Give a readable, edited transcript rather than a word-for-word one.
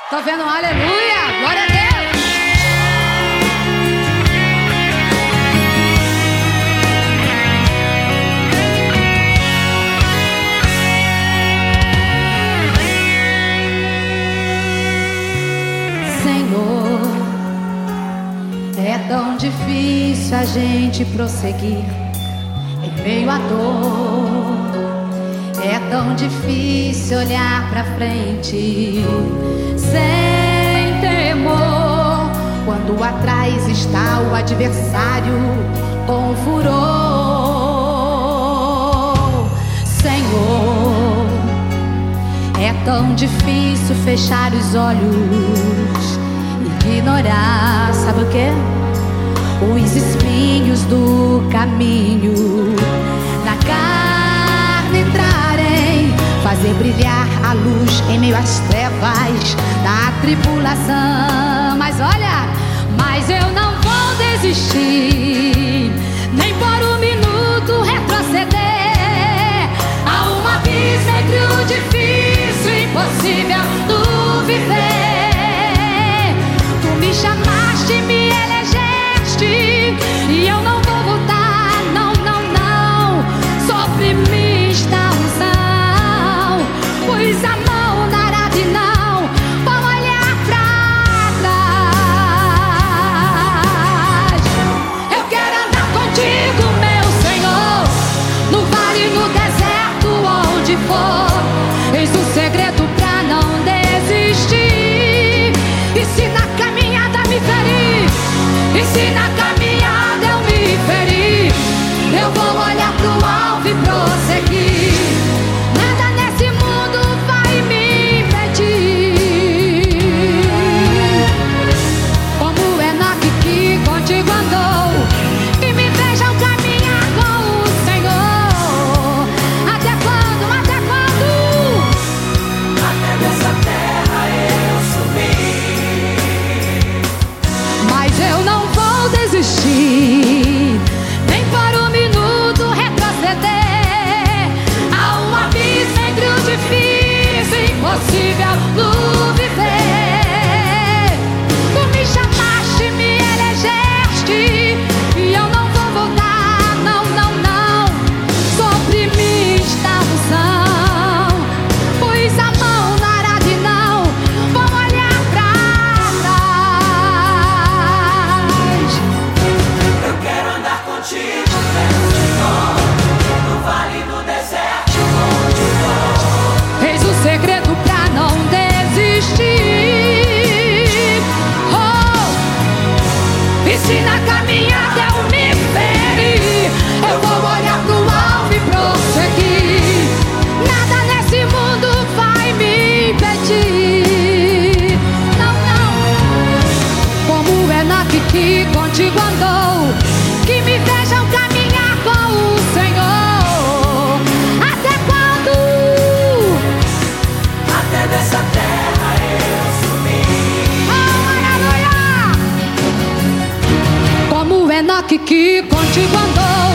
Tô vendo um aleluia, glória a Deus. Senhor, é tão difícil a gente prosseguir em meio à dor. É tão difícil olhar pra frente sem temor, quando atrás está o adversário com furor. Senhor, é tão difícil fechar os olhos, ignorar, sabe o quê? Os espinhos do caminho, na carne entrarem, fazer brilhar a luz em meio às trevas da tribulação. Mas olha, mas eu não vou desistir, nem por um minuto retroceder. Há um abismo entre o difícil e impossível do viver. Tu me chamaste, me elegeste, e eu não vou voltar, não, não, não. Sobre mim está unção, pois a mão dará de não. Vou olhar pra trás. Eu quero andar contigo, meu Senhor, no vale, no deserto, onde for. Eis o segredo pra não desistir. E se na caminhada me ferir, e se na caminhada eu me ferir, eu vou olhar pro alvo e prosseguir. Nada nesse mundo vai me impedir. Como Enoque que contigo andou, que me vejam caminhar com o Senhor. Até quando, até quando? Até dessa terra eu subir. Mas eu não vou desistir, nem por um minuto retroceder. Há um abismo entre o difícil e impossível do viver. Tu me chamaste, me elegeste, e eu não vou voltar, não, não, não. Sobre mim está a unção, pois a mão dará de não. Vou olhar pra trás. Eu quero andar contigo, meu Senhor, no vale, no deserto, onde for. Eis o segredo pra não desistir. Oh! E se na caminhada eu me ferir, eu vou olhar pro alvo e prosseguir. Nada nesse mundo vai me impedir. Não, não. Como Enoque que contigo andou, que me vejam caminhar com o Senhor. Até quando? Até dessa terra eu subir. Oh, aleluia! Como Enoque que contigo andou,